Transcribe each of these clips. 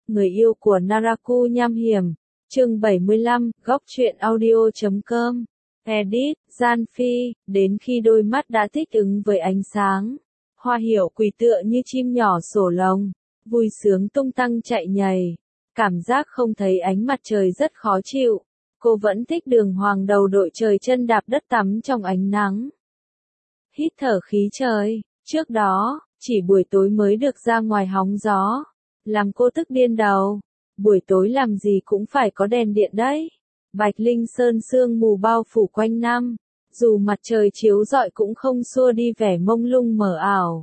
người yêu của Naraku nham hiểm. Chương 75, góc truyện audio.com. Edit, Gian Phi, đến khi đôi mắt đã thích ứng với ánh sáng. Hoa Hiểu Quỳ tựa như chim nhỏ sổ lồng, vui sướng tung tăng chạy nhảy. Cảm giác không thấy ánh mặt trời rất khó chịu. Cô vẫn thích đường hoàng đầu đội trời chân đạp đất tắm trong ánh nắng. Hít thở khí trời, trước đó, chỉ buổi tối mới được ra ngoài hóng gió. Làm cô tức điên đầu. Buổi tối làm gì cũng phải có đèn điện đấy. Bạch Linh Sơn sương mù bao phủ quanh năm. Dù mặt trời chiếu rọi cũng không xua đi vẻ mông lung mờ ảo.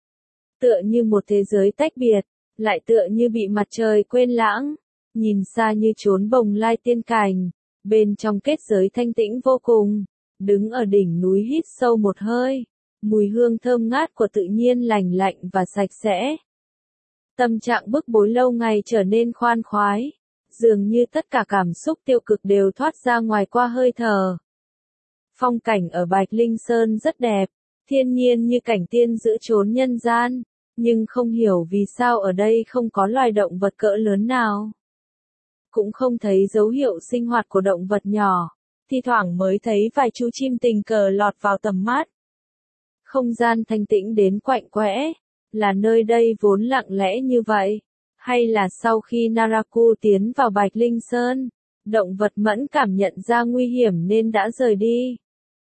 Tựa như một thế giới tách biệt, lại tựa như bị mặt trời quên lãng. Nhìn xa như chốn bồng lai tiên cảnh, bên trong kết giới thanh tĩnh vô cùng. Đứng ở đỉnh núi hít sâu một hơi, mùi hương thơm ngát của tự nhiên lành lạnh và sạch sẽ. Tâm trạng bức bối lâu ngày trở nên khoan khoái, dường như tất cả cảm xúc tiêu cực đều thoát ra ngoài qua hơi thở. Phong cảnh ở Bạch Linh Sơn rất đẹp, thiên nhiên như cảnh tiên giữa chốn nhân gian, nhưng không hiểu vì sao ở đây không có loài động vật cỡ lớn nào. Cũng không thấy dấu hiệu sinh hoạt của động vật nhỏ, thi thoảng mới thấy vài chú chim tình cờ lọt vào tầm mắt. Không gian thanh tĩnh đến quạnh quẽ, là nơi đây vốn lặng lẽ như vậy, hay là sau khi Naraku tiến vào Bạch Linh Sơn, động vật mẫn cảm nhận ra nguy hiểm nên đã rời đi.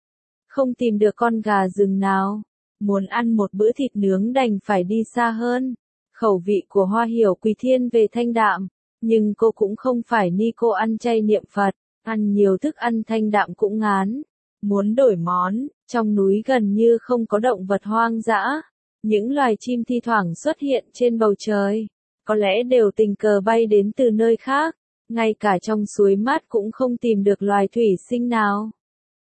Không tìm được con gà rừng nào, muốn ăn một bữa thịt nướng đành phải đi xa hơn. Khẩu vị của Hoa Hiểu Quỳ thiên về thanh đạm, nhưng cô cũng không phải ni cô ăn chay niệm Phật, ăn nhiều thức ăn thanh đạm cũng ngán. Muốn đổi món, trong núi gần như không có động vật hoang dã. Những loài chim thi thoảng xuất hiện trên bầu trời, có lẽ đều tình cờ bay đến từ nơi khác, ngay cả trong suối mát cũng không tìm được loài thủy sinh nào.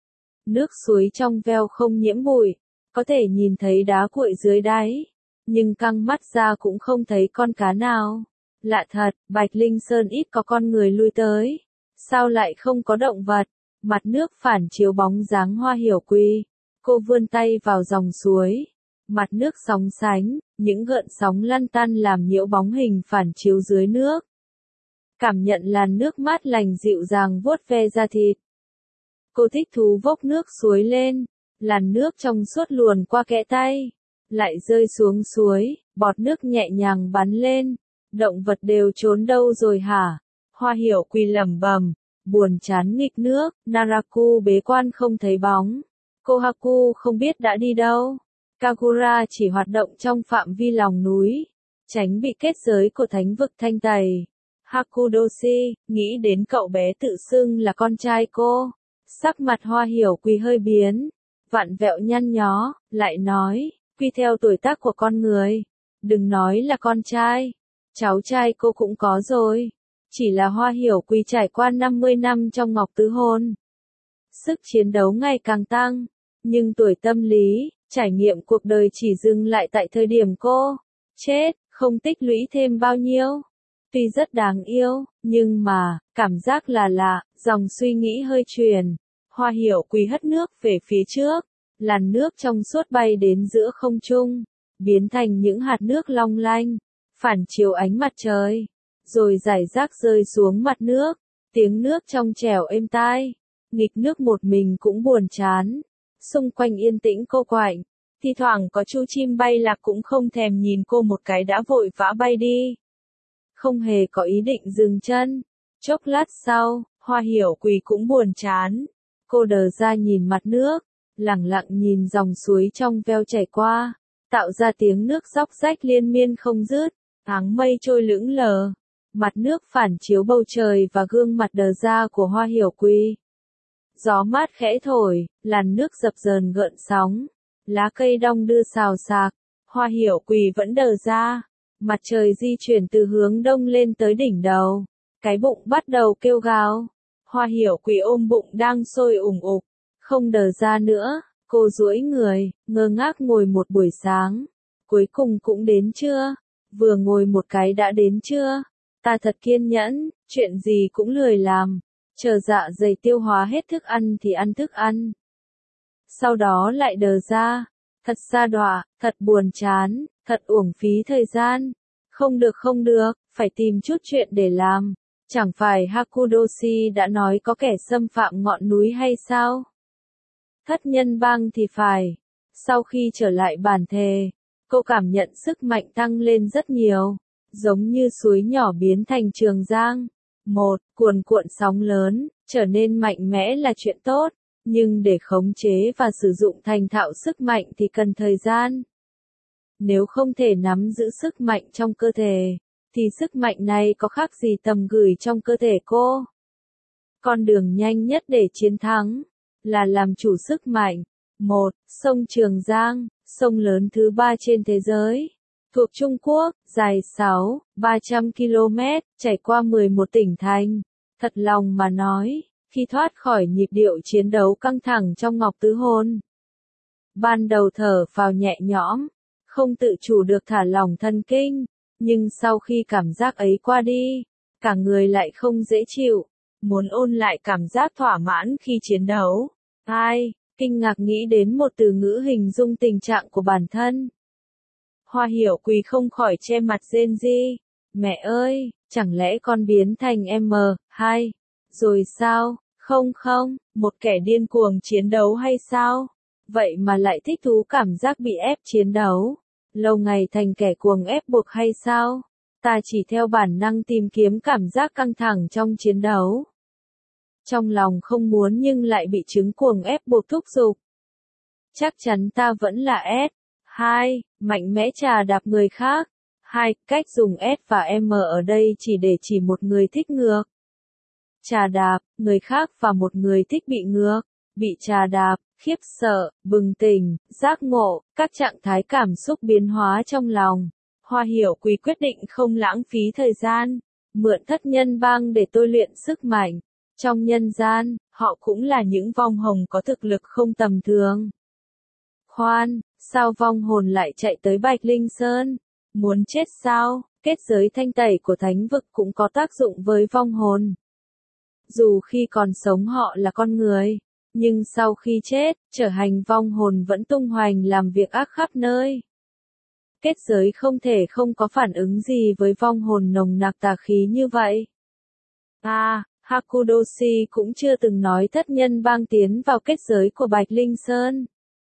Nước suối trong veo không nhiễm bụi, có thể nhìn thấy đá cuội dưới đáy, nhưng căng mắt ra cũng không thấy con cá nào. Lạ thật, Bạch Linh Sơn ít có con người lui tới, sao lại không có động vật? Mặt nước phản chiếu bóng dáng Hoa Hiểu Quỳ, cô vươn tay vào dòng suối. Mặt nước sóng sánh, những gợn sóng lăn tăn làm nhiễu bóng hình phản chiếu dưới nước. Cảm nhận làn nước mát lành dịu dàng vuốt ve da thịt. Cô thích thú vốc nước suối lên, làn nước trong suốt luồn qua kẽ tay, lại rơi xuống suối, bọt nước nhẹ nhàng bắn lên. Động vật đều trốn đâu rồi hả? Hoa Hiểu Quỳ lẩm bẩm, buồn chán nghịch nước. Naraku bế quan không thấy bóng. Kohaku không biết đã đi đâu. Kagura chỉ hoạt động trong phạm vi lòng núi, tránh bị kết giới của thánh vực thanh tẩy. Hakudoshi, nghĩ đến cậu bé tự xưng là con trai cô. Sắc mặt Hoa Hiểu Quỳ hơi biến, vặn vẹo nhăn nhó, lại nói, quy theo tuổi tác của con người. Đừng nói là con trai, cháu trai cô cũng có rồi. Chỉ là Hoa Hiểu Quỳ trải qua 50 năm trong ngọc tứ hôn. Sức chiến đấu ngày càng tăng, nhưng tuổi tâm lý, trải nghiệm cuộc đời chỉ dừng lại tại thời điểm cô chết, không tích lũy thêm bao nhiêu. Tuy rất đáng yêu, nhưng mà, cảm giác là lạ, dòng suy nghĩ hơi truyền. Hoa Hiểu Quỳ hất nước về phía trước, làn nước trong suốt bay đến giữa không trung, biến thành những hạt nước long lanh, phản chiếu ánh mặt trời, rồi rải rác rơi xuống mặt nước, tiếng nước trong trẻo êm tai. Nghịch nước một mình cũng buồn chán, xung quanh yên tĩnh cô quạnh, thi thoảng có chú chim bay lạc cũng không thèm nhìn cô một cái đã vội vã bay đi. Không hề có ý định dừng chân. Chốc lát sau, Hoa Hiểu Quỳ cũng buồn chán. Cô đờ ra nhìn mặt nước, lẳng lặng nhìn dòng suối trong veo chảy qua, tạo ra tiếng nước róc rách liên miên không dứt. Áng mây trôi lững lờ, mặt nước phản chiếu bầu trời và gương mặt đờ ra của Hoa Hiểu Quỳ. Gió mát khẽ thổi, làn nước dập dờn gợn sóng, lá cây đong đưa xào xạc. Hoa Hiểu Quỳ vẫn đờ ra. Mặt trời di chuyển từ hướng đông lên tới đỉnh đầu, cái bụng bắt đầu kêu gào. Hoa Hiểu Quỳ ôm bụng đang sôi ủng ục, không đờ ra nữa, cô duỗi người, ngơ ngác ngồi một buổi sáng. Cuối cùng cũng đến chưa? Vừa ngồi một cái đã đến chưa? Ta thật kiên nhẫn, chuyện gì cũng lười làm, chờ dạ dày tiêu hóa hết thức ăn thì ăn thức ăn. Sau đó lại đờ ra, thật sa đọa, thật buồn chán, thật uổng phí thời gian. Không được, phải tìm chút chuyện để làm. Chẳng phải Hakudoshi đã nói có kẻ xâm phạm ngọn núi hay sao? Thất nhân bang thì phải. Sau khi trở lại bản thể, cô cảm nhận sức mạnh tăng lên rất nhiều, giống như suối nhỏ biến thành trường giang. Cuồn cuộn sóng lớn, trở nên mạnh mẽ là chuyện tốt, nhưng để khống chế và sử dụng thành thạo sức mạnh thì cần thời gian. Nếu không thể nắm giữ sức mạnh trong cơ thể, thì sức mạnh này có khác gì tầm gửi trong cơ thể cô. Con đường nhanh nhất để chiến thắng là làm chủ sức mạnh. Sông Trường Giang, sông lớn thứ 3 trên thế giới, thuộc Trung Quốc, dài 300 km, chảy qua 11 tỉnh thành. Thật lòng mà nói, khi thoát khỏi nhịp điệu chiến đấu căng thẳng trong Ngọc Tứ Hôn, ban đầu thở phào nhẹ nhõm, không tự chủ được thả lỏng thần kinh, nhưng sau khi cảm giác ấy qua đi, cả người lại không dễ chịu, muốn ôn lại cảm giác thỏa mãn khi chiến đấu. Kinh ngạc nghĩ đến một từ ngữ hình dung tình trạng của bản thân. Hoa Hiểu Quỳ không khỏi che mặt rên rỉ. Mẹ ơi, chẳng lẽ con biến thành M2 rồi sao? Không, một kẻ điên cuồng chiến đấu hay sao? Vậy mà lại thích thú cảm giác bị ép chiến đấu. Lâu ngày thành kẻ cuồng ép buộc hay sao? Ta chỉ theo bản năng tìm kiếm cảm giác căng thẳng trong chiến đấu. Trong lòng không muốn nhưng lại bị chứng cuồng ép buộc thúc giục. Chắc chắn ta vẫn là S. Mạnh mẽ chà đạp người khác. Cách dùng S và M ở đây chỉ để chỉ một người thích ngược. Chà đạp, người khác và một người thích bị ngược. Bị chà đạp, khiếp sợ, bừng tỉnh, giác ngộ, các trạng thái cảm xúc biến hóa trong lòng. Hoa Hiểu Quỳ quyết định không lãng phí thời gian, mượn thất nhân bang để tôi luyện sức mạnh. Trong nhân gian, họ cũng là những vong hồn có thực lực không tầm thường. Khoan, sao vong hồn lại chạy tới Bạch Linh Sơn? Muốn chết sao? Kết giới thanh tẩy của thánh vực cũng có tác dụng với vong hồn. Dù khi còn sống họ là con người, nhưng sau khi chết, trở thành vong hồn vẫn tung hoành làm việc ác khắp nơi. Kết giới không thể không có phản ứng gì với vong hồn nồng nặc tà khí như vậy. Hakudoshi cũng chưa từng nói thất nhân bang tiến vào kết giới của Bạch Linh Sơn.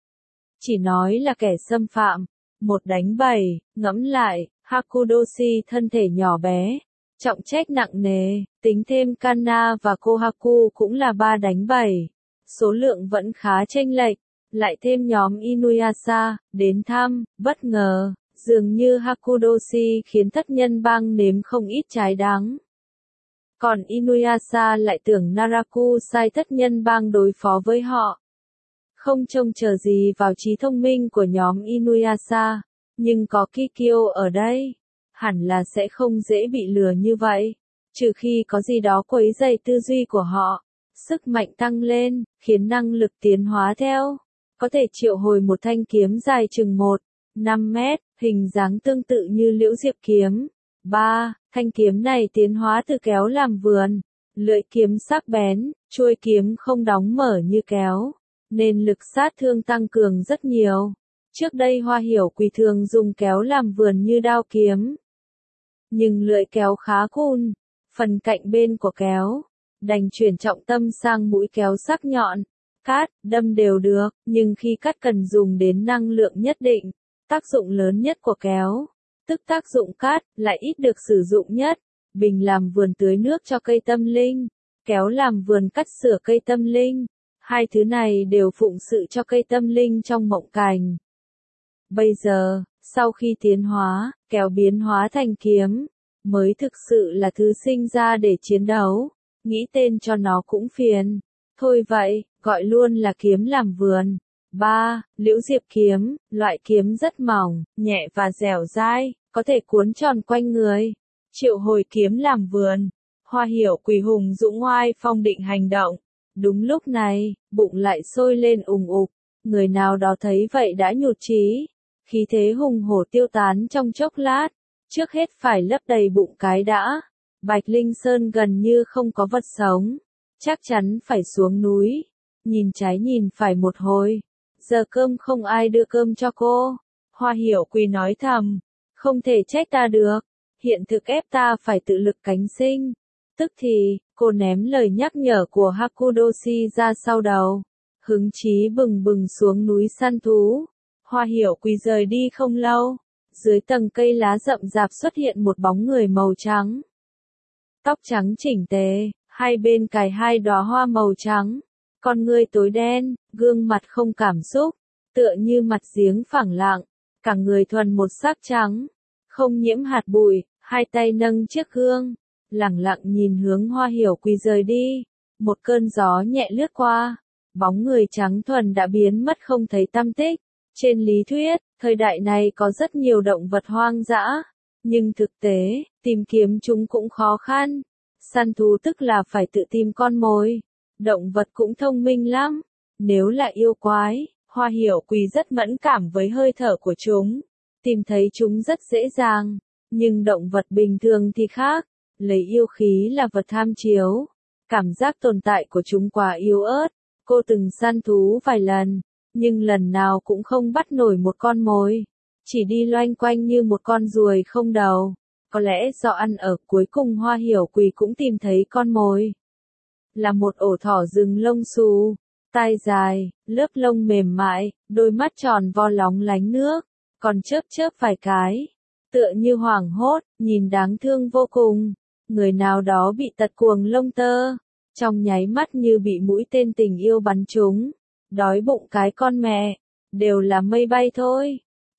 Chỉ nói là kẻ xâm phạm. 1-7, ngẫm lại, Hakudoshi thân thể nhỏ bé, trọng trách nặng nề, tính thêm Kanna và Kohaku cũng là 3-7. Số lượng vẫn khá chênh lệch, lại thêm nhóm Inuyasha, đến thăm, bất ngờ, dường như Hakudoshi khiến thất nhân bang nếm không ít trái đắng. Còn Inuyasha lại tưởng Naraku sai thất nhân bang đối phó với họ. Không trông chờ gì vào trí thông minh của nhóm Inuyasha, nhưng có Kikyo ở đây, hẳn là sẽ không dễ bị lừa như vậy, trừ khi có gì đó quấy rầy tư duy của họ. Sức mạnh tăng lên, khiến năng lực tiến hóa theo. Có thể triệu hồi một thanh kiếm dài chừng 1,5 mét, hình dáng tương tự như liễu diệp kiếm. Thanh kiếm này tiến hóa từ kéo làm vườn, lưỡi kiếm sắc bén, chuôi kiếm không đóng mở như kéo, nên lực sát thương tăng cường rất nhiều. Trước đây Hoa Hiểu Quỳ thường dùng kéo làm vườn như đao kiếm, nhưng lưỡi kéo khá cùn, phần cạnh bên của kéo, đành chuyển trọng tâm sang mũi kéo sắc nhọn. Cắt, đâm đều được, nhưng khi cắt cần dùng đến năng lượng nhất định. Tác dụng lớn nhất của kéo, tức tác dụng cắt, lại ít được sử dụng nhất. Bình làm vườn tưới nước cho cây tâm linh, kéo làm vườn cắt sửa cây tâm linh. Hai thứ này đều phụng sự cho cây tâm linh trong mộng cảnh. Bây giờ, sau khi tiến hóa, kéo biến hóa thành kiếm, mới thực sự là thứ sinh ra để chiến đấu. Nghĩ tên cho nó cũng phiền. Thôi vậy, gọi luôn là kiếm làm vườn. Liễu diệp kiếm, loại kiếm rất mỏng, nhẹ và dẻo dai, có thể cuốn tròn quanh người. Triệu hồi kiếm làm vườn. Hoa Hiểu Quỳ hùng dũng oai phong định hành động. Đúng lúc này, bụng lại sôi lên ùng ục. Người nào đó thấy vậy đã nhụt chí. Khí thế hùng hổ tiêu tán trong chốc lát. Trước hết phải lấp đầy bụng cái đã. Bạch Linh Sơn gần như không có vật sống. Chắc chắn phải xuống núi. Nhìn trái nhìn phải một hồi. Giờ cơm không ai đưa cơm cho cô. Hoa Hiểu Quỳ nói thầm. Không thể trách ta được. hiện thực ép ta phải tự lực cánh sinh. Tức thì, cô ném lời nhắc nhở của Hakudoshi ra sau đầu. Hứng chí bừng bừng xuống núi săn thú. Hoa Hiểu Quỳ rời đi không lâu. Dưới tầng cây lá rậm rạp xuất hiện một bóng người màu trắng. Tóc trắng chỉnh tề, hai bên cài hai đóa hoa màu trắng. Con ngươi tối đen, gương mặt không cảm xúc, tựa như mặt giếng phẳng lặng. Cả người thuần một sắc trắng, không nhiễm hạt bụi, hai tay nâng chiếc gương, lẳng lặng nhìn hướng Hoa Hiểu Quỳ rời đi. Một cơn gió nhẹ lướt qua, bóng người trắng thuần đã biến mất không thấy tăm tích. Trên lý thuyết, thời đại này có rất nhiều động vật hoang dã, nhưng thực tế, tìm kiếm chúng cũng khó khăn. Săn thú tức là phải tự tìm con mồi. Động vật cũng thông minh lắm. Nếu là yêu quái, Hoa Hiểu Quỳ rất mẫn cảm với hơi thở của chúng. Tìm thấy chúng rất dễ dàng. Nhưng động vật bình thường thì khác. Lấy yêu khí là vật tham chiếu. Cảm giác tồn tại của chúng quá yếu ớt. Cô từng săn thú vài lần, nhưng lần nào cũng không bắt nổi một con mồi. Chỉ đi loanh quanh như một con ruồi không đầu. Có lẽ do ăn ở cuối cùng Hoa Hiểu Quỳ cũng tìm thấy con mồi. Là một ổ thỏ rừng lông xù, tai dài, lớp lông mềm mại, đôi mắt tròn vo lóng lánh nước, còn chớp chớp vài cái. Tựa như hoảng hốt, nhìn đáng thương vô cùng. Người nào đó bị tật cuồng lông tơ. Trong nháy mắt như bị mũi tên tình yêu bắn trúng. Đói bụng cái con mẹ. Đều là mây bay thôi.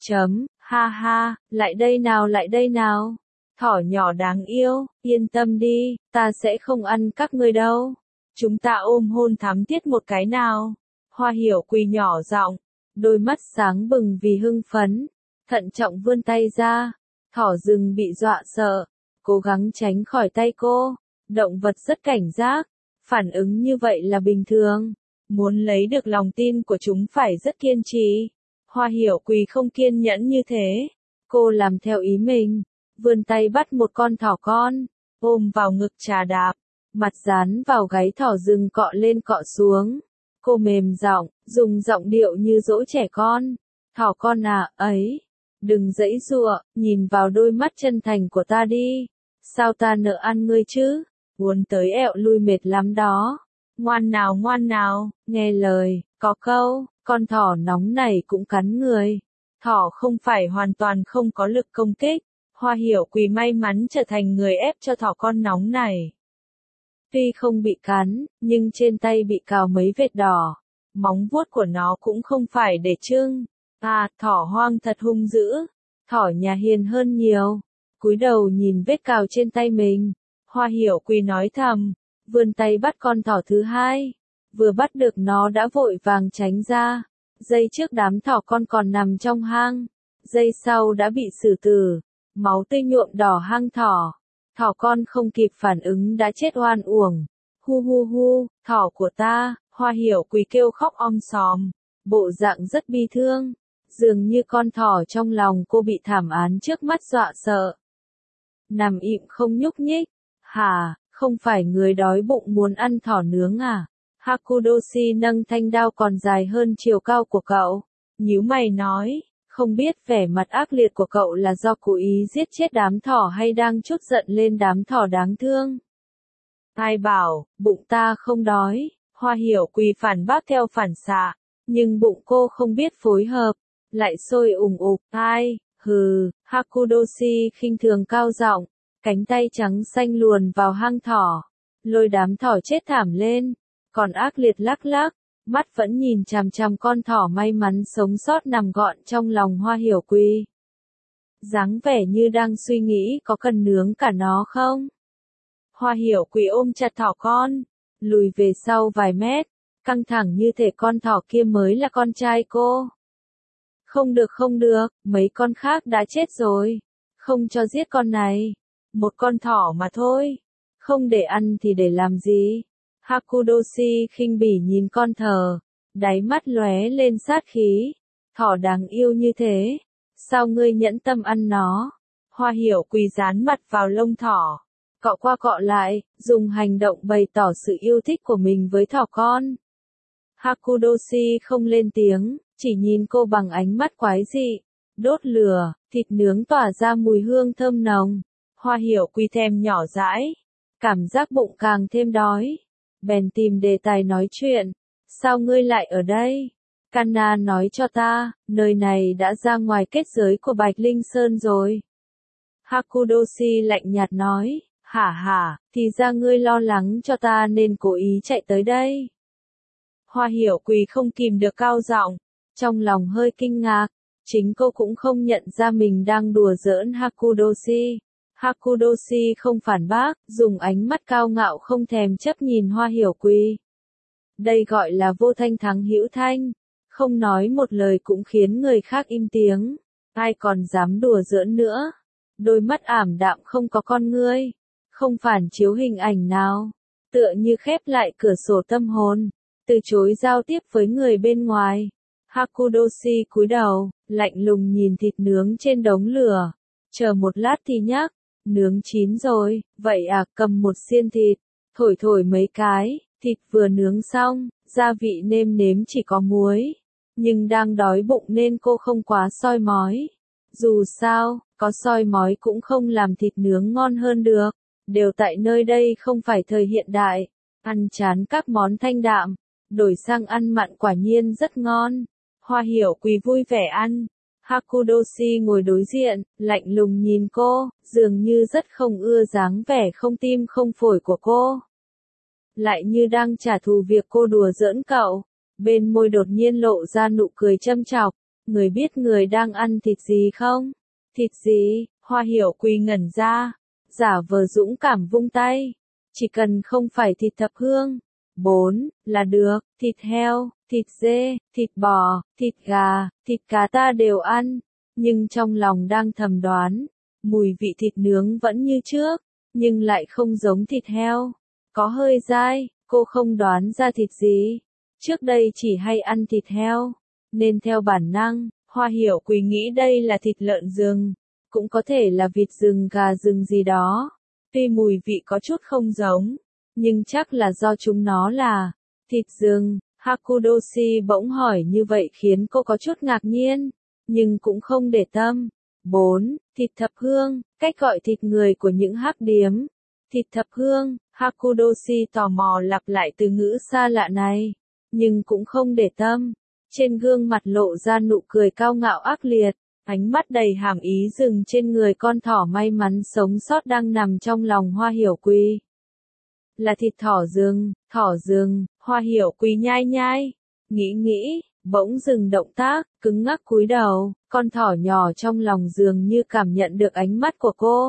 Ha ha, lại đây nào. Thỏ nhỏ đáng yêu, yên tâm đi, ta sẽ không ăn các ngươi đâu. Chúng ta ôm hôn thắm thiết một cái nào. Hoa Hiểu Quỳ nhỏ giọng, đôi mắt sáng bừng vì hưng phấn. Thận trọng vươn tay ra. Thỏ rừng bị dọa sợ, cố gắng tránh khỏi tay cô. Động vật rất cảnh giác, phản ứng như vậy là bình thường. Muốn lấy được lòng tin của chúng phải rất kiên trì. Hoa Hiểu Quỳ không kiên nhẫn như thế. Cô làm theo ý mình, vươn tay bắt một con thỏ con, ôm vào ngực trà đạp, mặt dán vào gáy thỏ rừng cọ lên cọ xuống. Cô mềm giọng, dùng giọng điệu như dỗ trẻ con. Thỏ con à, ấy, đừng giãy giụa, nhìn vào đôi mắt chân thành của ta đi. Sao ta nỡ ăn ngươi chứ? Uốn tới ẹo lui mệt lắm đó. Ngoan nào, nghe lời, có câu, con thỏ nóng này cũng cắn người. Thỏ không phải hoàn toàn không có lực công kích. Hoa Hiểu Quỳ may mắn trở thành người ép cho thỏ con nóng này. Tuy không bị cắn, nhưng trên tay bị cào mấy vệt đỏ. Móng vuốt của nó cũng không phải để trưng. À, thỏ hoang thật hung dữ. Thỏ nhà hiền hơn nhiều. Cúi đầu nhìn vết cào trên tay mình. Hoa Hiểu Quỳ nói thầm, vươn tay bắt con thỏ thứ hai. Vừa bắt được nó đã vội vàng tránh ra. Giây trước đám thỏ con còn nằm trong hang. Giây sau đã bị xử tử. Máu tươi nhuộm đỏ hang thỏ. Thỏ con không kịp phản ứng đã chết oan uổng. Hu, thỏ của ta, Hoa Hiểu Quỳ kêu khóc om sòm. Bộ dạng rất bi thương. Dường như con thỏ trong lòng cô bị thảm án trước mắt dọa sợ. Nằm im không nhúc nhích. Hả, không phải người đói bụng muốn ăn thỏ nướng à? Hakudoshi nâng thanh đao còn dài hơn chiều cao của cậu. Nhíu mày nói, không biết vẻ mặt ác liệt của cậu là do cố ý giết chết đám thỏ hay đang trút giận lên đám thỏ đáng thương. Ai bảo, bụng ta không đói. Hoa Hiểu Quỳ phản bác theo phản xạ, nhưng bụng cô không biết phối hợp, lại sôi ủng ục. Ai, hừ, Hakudoshi khinh thường cao giọng, cánh tay trắng xanh luồn vào hang thỏ, lôi đám thỏ chết thảm lên, còn ác liệt lắc lắc, mắt vẫn nhìn chằm chằm con thỏ may mắn sống sót nằm gọn trong lòng Hoa Hiểu Quỳ. Dáng vẻ như đang suy nghĩ có cần nướng cả nó không? Hoa Hiểu Quỳ ôm chặt thỏ con, lùi về sau vài mét, căng thẳng như thể con thỏ kia mới là con trai cô. Không được, mấy con khác đã chết rồi. Không cho giết con này. Một con thỏ mà thôi. Không để ăn thì để làm gì? Hakudoshi khinh bỉ nhìn con thỏ, đáy mắt lóe lên sát khí. Thỏ đáng yêu như thế, sao ngươi nhẫn tâm ăn nó? Hoa Hiểu Quỳ dán mặt vào lông thỏ, cọ qua cọ lại, dùng hành động bày tỏ sự yêu thích của mình với thỏ con. Hakudoshi không lên tiếng, chỉ nhìn cô bằng ánh mắt quái dị. Đốt lửa, thịt nướng tỏa ra mùi hương thơm nồng. Hoa hiểu quy thèm nhỏ dãi, cảm giác bụng càng thêm đói. Bèn tìm đề tài nói chuyện. Sao ngươi lại ở đây? Kanna nói cho ta, nơi này đã ra ngoài kết giới của Bạch Linh Sơn rồi. Hakudoshi lạnh nhạt nói, hả, thì ra ngươi lo lắng cho ta nên cố ý chạy tới đây. Hoa hiểu quỳ không kìm được cao giọng, trong lòng hơi kinh ngạc, chính cô cũng không nhận ra mình đang đùa giỡn Hakudoshi. Hakudoshi không phản bác, dùng ánh mắt cao ngạo không thèm chấp nhìn Hoa hiểu quỳ. Đây gọi là vô thanh thắng hữu thanh, không nói một lời cũng khiến người khác im tiếng, ai còn dám đùa giỡn nữa. Đôi mắt ảm đạm không có con ngươi, không phản chiếu hình ảnh nào, tựa như khép lại cửa sổ tâm hồn, từ chối giao tiếp với người bên ngoài. Hakudoshi cúi đầu, lạnh lùng nhìn thịt nướng trên đống lửa, chờ một lát thì nhắc, nướng chín rồi, vậy à, cầm một xiên thịt, thổi mấy cái, thịt vừa nướng xong, gia vị nêm nếm chỉ có muối, nhưng đang đói bụng nên cô không quá soi mói. Dù sao, có soi mói cũng không làm thịt nướng ngon hơn được, đều tại nơi đây không phải thời hiện đại, ăn chán các món thanh đạm, đổi sang ăn mặn quả nhiên rất ngon. Hoa hiểu quỳ vui vẻ ăn, Hakudoshi ngồi đối diện, lạnh lùng nhìn cô, dường như rất không ưa dáng vẻ không tim không phổi của cô. Lại như đang trả thù việc cô đùa giỡn cậu, bên môi đột nhiên lộ ra nụ cười châm chọc, người biết người đang ăn thịt gì không? Thịt gì? Hoa hiểu quỳ ngẩn ra, giả vờ dũng cảm vung tay, chỉ cần không phải thịt thập hương, 4, là được, thịt heo, thịt dê, thịt bò, thịt gà, thịt cá ta đều ăn, nhưng trong lòng đang thầm đoán, mùi vị thịt nướng vẫn như trước, nhưng lại không giống thịt heo, có hơi dai, cô không đoán ra thịt gì, trước đây chỉ hay ăn thịt heo, nên theo bản năng, Hoa hiểu quỳ nghĩ đây là thịt lợn rừng, cũng có thể là vịt rừng gà rừng gì đó, tuy mùi vị có chút không giống, nhưng chắc là do chúng nó là thịt rừng. Hakudoshi bỗng hỏi như vậy khiến cô có chút ngạc nhiên, nhưng cũng không để tâm. 4. Thịt thập hương, cách gọi thịt người của những hắc điếm. Thịt thập hương, Hakudoshi tò mò lặp lại từ ngữ xa lạ này, nhưng cũng không để tâm. Trên gương mặt lộ ra nụ cười cao ngạo ác liệt, ánh mắt đầy hàm ý dừng trên người con thỏ may mắn sống sót đang nằm trong lòng Hoa hiểu quỳ. Là thịt thỏ rừng, Hoa hiểu quỳ nhai nhai, nghĩ, bỗng dừng động tác, cứng ngắc cúi đầu, con thỏ nhỏ trong lòng dường như cảm nhận được ánh mắt của cô.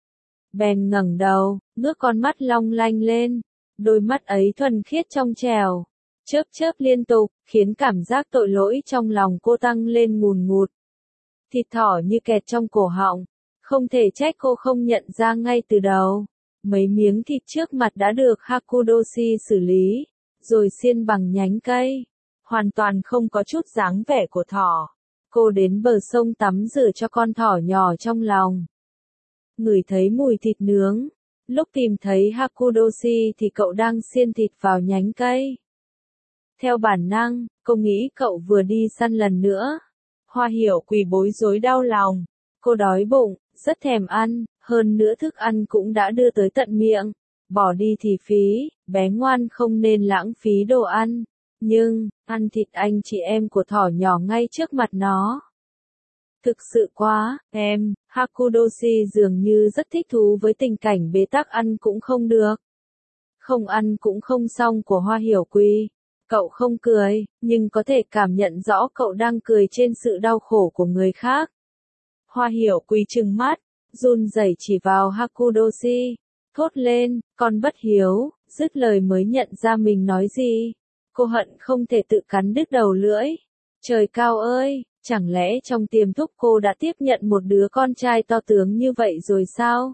Bèn ngẩng đầu, ngước con mắt long lanh lên, đôi mắt ấy thuần khiết trong trẻo, chớp liên tục, khiến cảm giác tội lỗi trong lòng cô tăng lên ngùn ngụt. Thịt thỏ như kẹt trong cổ họng, không thể trách cô không nhận ra ngay từ đầu. Mấy miếng thịt trước mặt đã được Hakudoshi xử lý, rồi xiên bằng nhánh cây, hoàn toàn không có chút dáng vẻ của thỏ. Cô đến bờ sông tắm rửa cho con thỏ nhỏ trong lòng. Ngửi thấy mùi thịt nướng, lúc tìm thấy Hakudoshi thì cậu đang xiên thịt vào nhánh cây. Theo bản năng, cô nghĩ cậu vừa đi săn lần nữa. Hoa hiểu quỳ bối rối đau lòng, cô đói bụng, rất thèm ăn, hơn nữa thức ăn cũng đã đưa tới tận miệng, bỏ đi thì phí, bé ngoan không nên lãng phí đồ ăn, nhưng, ăn thịt anh chị em của thỏ nhỏ ngay trước mặt nó. Thực sự quá, em, Hakudoshi dường như rất thích thú với tình cảnh bế tắc ăn cũng không được. Không ăn cũng không xong của Hoa hiểu quỳ. Cậu không cười, nhưng có thể cảm nhận rõ cậu đang cười trên sự đau khổ của người khác. Hoa hiểu quỳ trừng mắt, run rẩy chỉ vào Hakudoshi, thốt lên, con bất hiếu, dứt lời mới nhận ra mình nói gì. Cô hận không thể tự cắn đứt đầu lưỡi. Trời cao ơi, chẳng lẽ trong tiềm thức cô đã tiếp nhận một đứa con trai to tướng như vậy rồi sao?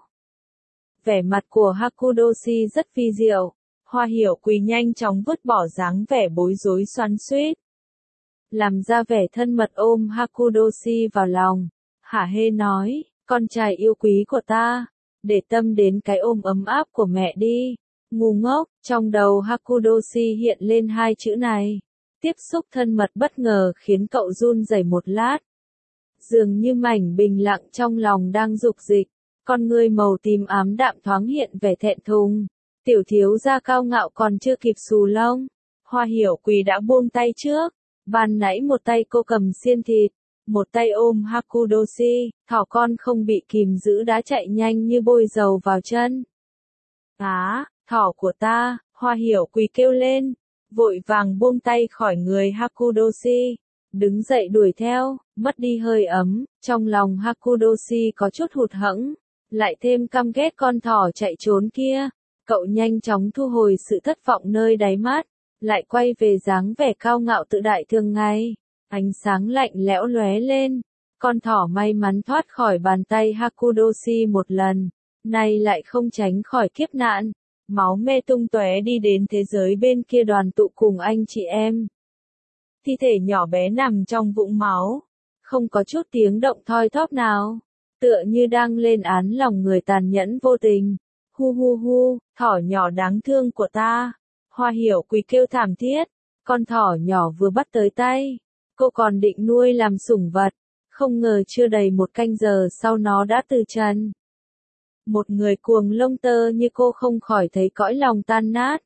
Vẻ mặt của Hakudoshi rất vi diệu. Hoa hiểu quỳ nhanh chóng vứt bỏ dáng vẻ bối rối xoắn xuýt. Làm ra vẻ thân mật ôm Hakudoshi vào lòng. Hả hê nói, con trai yêu quý của ta, để tâm đến cái ôm ấm áp của mẹ đi. Ngu ngốc, trong đầu Hakudoshi hiện lên hai chữ này. Tiếp xúc thân mật bất ngờ khiến cậu run rẩy một lát. Dường như mảnh bình lặng trong lòng đang dục dịch. Con ngươi màu tím ám đạm thoáng hiện vẻ thẹn thùng. Tiểu thiếu gia cao ngạo còn chưa kịp xù lông. Hoa Hiểu Quỳ đã buông tay trước. Ban nãy một tay cô cầm xiên thịt, một tay ôm Hakudoshi, thỏ con không bị kìm giữ đã chạy nhanh như bôi dầu vào chân. Á, thỏ của ta, Hoa Hiểu Quỳ kêu lên, vội vàng buông tay khỏi người Hakudoshi, đứng dậy đuổi theo, mất đi hơi ấm, trong lòng Hakudoshi có chút hụt hẫng, lại thêm căm ghét con thỏ chạy trốn kia, cậu nhanh chóng thu hồi sự thất vọng nơi đáy mắt, lại quay về dáng vẻ cao ngạo tự đại thường ngày, ánh sáng lạnh lẽo lóe lên, con thỏ may mắn thoát khỏi bàn tay Hakudoshi một lần, nay lại không tránh khỏi kiếp nạn. Máu me tung tóe đi đến thế giới bên kia đoàn tụ cùng anh chị em. Thi thể nhỏ bé nằm trong vũng máu, không có chút tiếng động thoi thóp nào, tựa như đang lên án lòng người tàn nhẫn vô tình. Hu hu hu, thỏ nhỏ đáng thương của ta. Hoa Hiểu Quỳ kêu thảm thiết, con thỏ nhỏ vừa bắt tới tay, cô còn định nuôi làm sủng vật, không ngờ chưa đầy một canh giờ sau nó đã từ trần. Một người cuồng lông tơ như cô không khỏi thấy cõi lòng tan nát.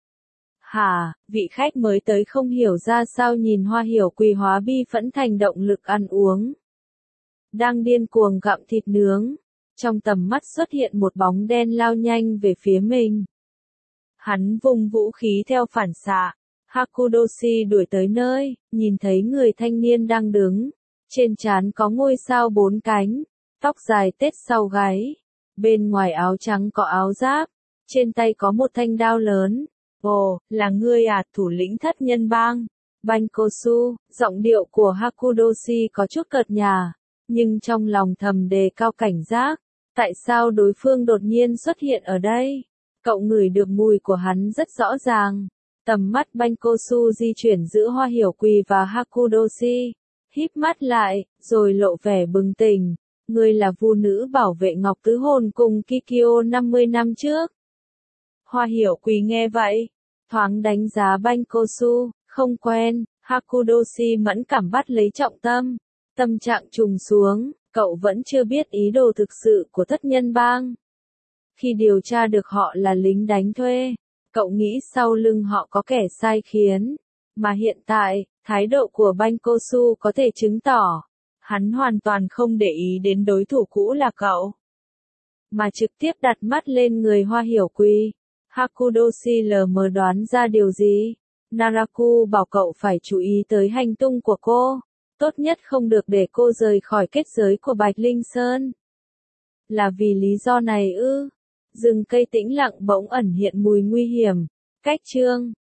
Hả, vị khách mới tới không hiểu ra sao nhìn Hoa Hiểu Quỳ hóa bi phẫn thành động lực ăn uống. Đang điên cuồng gặm thịt nướng, trong tầm mắt xuất hiện một bóng đen lao nhanh về phía mình. Hắn vung vũ khí theo phản xạ, Hakudoshi đuổi tới nơi, nhìn thấy người thanh niên đang đứng, trên trán có ngôi sao 4 cánh, tóc dài tết sau gáy. Bên ngoài áo trắng có áo giáp, trên tay có một thanh đao lớn. Ồ, là ngươi à, thủ lĩnh thất nhân bang. Bankosu, giọng điệu của Hakudoshi có chút cợt nhả, nhưng trong lòng thầm đề cao cảnh giác. Tại sao đối phương đột nhiên xuất hiện ở đây? Cậu ngửi được mùi của hắn rất rõ ràng. Tầm mắt Bankosu di chuyển giữa Hoa Hiểu Quỳ và Hakudoshi, híp mắt lại, rồi lộ vẻ bừng tỉnh. Ngươi là vu nữ bảo vệ Ngọc Tứ Hồn cùng Kikyo 50 năm trước. Hoa Hiểu Quỳ nghe vậy, thoáng đánh giá Bankosu, không quen, Hakudoshi mẫn cảm bắt lấy trọng tâm. Tâm trạng trùng xuống, cậu vẫn chưa biết ý đồ thực sự của thất nhân bang. Khi điều tra được họ là lính đánh thuê, cậu nghĩ sau lưng họ có kẻ sai khiến. Mà hiện tại, thái độ của Bankosu có thể chứng tỏ. Hắn hoàn toàn không để ý đến đối thủ cũ là cậu, mà trực tiếp đặt mắt lên người Hoa Hiểu Quỳ. Hakudoshi lờ mờ đoán ra điều gì. Naraku bảo cậu phải chú ý tới hành tung của cô, tốt nhất không được để cô rời khỏi kết giới của Bạch Linh Sơn. Là vì lý do này ư? Rừng cây tĩnh lặng bỗng ẩn hiện mùi nguy hiểm. Cách chương